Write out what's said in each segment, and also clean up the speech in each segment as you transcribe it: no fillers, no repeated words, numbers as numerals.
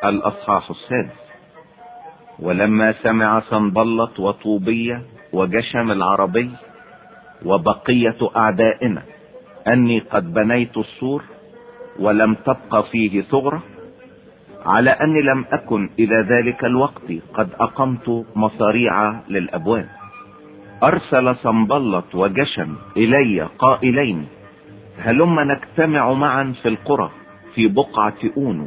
الأصحاح السادس. ولما سمع صنبلط وطوبية وجشم العربي وبقية أعدائنا أني قد بنيت السور ولم تبق فيه ثغرة، على أني لم أكن إلى ذلك الوقت قد أقمت مصاريع للأبواب، أرسل صنبلط وجشم إلي قائلين: هلما نجتمع معا في القرى في بقعة أونو.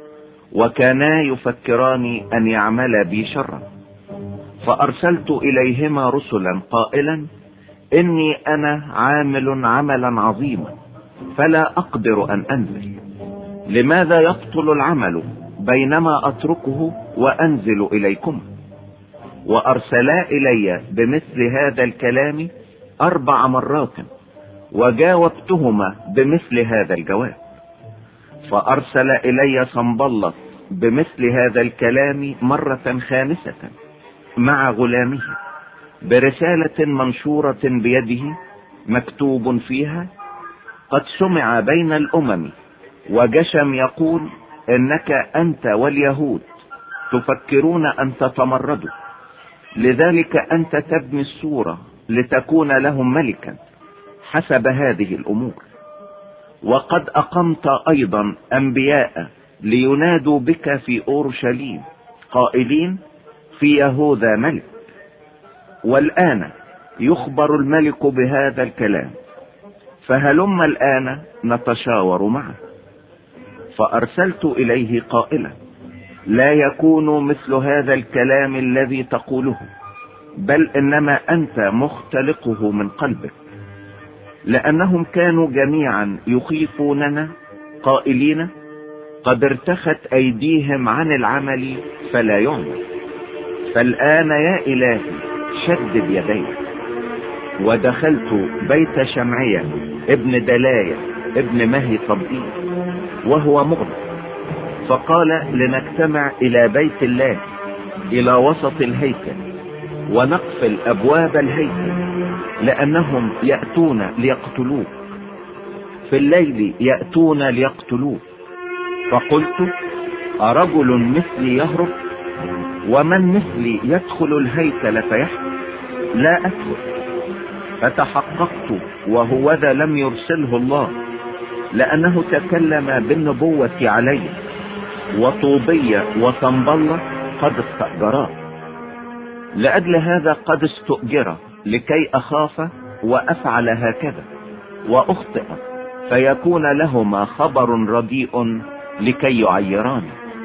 وكانا يفكران أن يعمل بي شرا، فأرسلت إليهما رسلا قائلا: إني أنا عامل عملا عظيما فلا أقدر أن أنزل، لماذا يبطل العمل بينما أتركه وأنزل إليكم؟ وأرسلا إلي بمثل هذا الكلام 4 مرات، وجاوبتهما بمثل هذا الجواب. فأرسل إلي صنبلط بمثل هذا الكلام مرة 5 مع غلامه برسالة منشورة بيده مكتوب فيها: قد سمع بين الأمم وجشم يقول إنك أنت واليهود تفكرون أن تتمردوا، لذلك أنت تبني السور لتكون لهم ملكا حسب هذه الأمور. وقد أقمت أيضا أنبياء لينادوا بك في أورشليم قائلين: في يهوذا ملك. والآن يخبر الملك بهذا الكلام، فهلم الآن نتشاور معه. فأرسلت إليه قائلا: لا يكون مثل هذا الكلام الذي تقوله، بل إنما أنت مختلقه من قلبك. لأنهم كانوا جميعا يخيفوننا قائلين: قد ارتخت أيديهم عن العمل فلا يعمل. فالآن يا إلهي شدد يديك. ودخلت بيت شمعية ابن دلاية ابن مهي طبيب وهو مغلق، فقال: لنجتمع إلى بيت الله إلى وسط الهيكل ونقفل أبواب الهيكل، لأنهم يأتون ليقتلوك، في الليل يأتون ليقتلوك. فقلت: أرجل مثلي يهرب؟ ومن مثلي يدخل الهيكل فيحكم؟ لا أدخل. فتحققت وهوذا لم يرسله الله، لأنه تكلم بالنبوة علي، وطوبية وصنبلة قد استأجرا. لأجل هذا قد استؤجر لكي أخاف وأفعل هكذا وأخطئ، فيكون لهما خبر رديء لكي يعيران.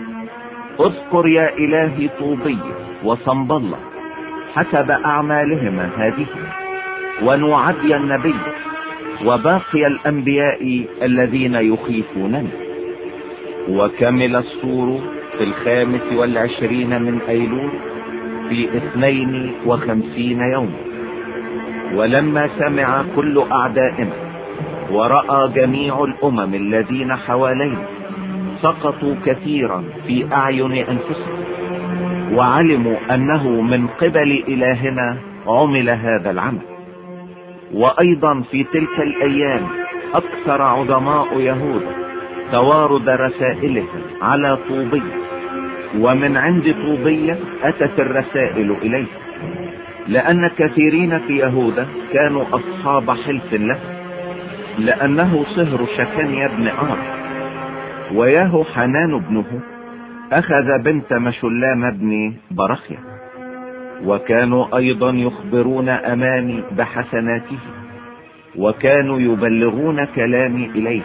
اذكر يا إلهي طوبية وصنبلة حسب أعمالهما هذه، ونوعدي النبي وباقي الأنبياء الذين يخيفونني. وكمل السور في 25 من أيلول في 52 يوم. ولما سمع كل أعدائنا ورأى جميع الأمم الذين حوالينا سقطوا كثيرا في أعين أنفسهم، وعلموا أنه من قبل إلهنا عمل هذا العمل. وأيضا في تلك الأيام أكثر عظماء يهوذا توارد رسائلهم على طوبية، ومن عند طوبية أتت الرسائل إليه، لأن كثيرين في يهوذا كانوا أصحاب حلف له، لأنه صهر شكنيا بن آر، وياهو حنان ابنه أخذ بنت مشلام بن برخيا. وكانوا أيضا يخبرون أمامي بحسناته، وكانوا يبلغون كلامي إليه.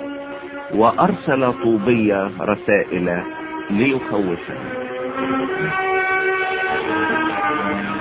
وأرسل طوبية رسائل ليخوفني.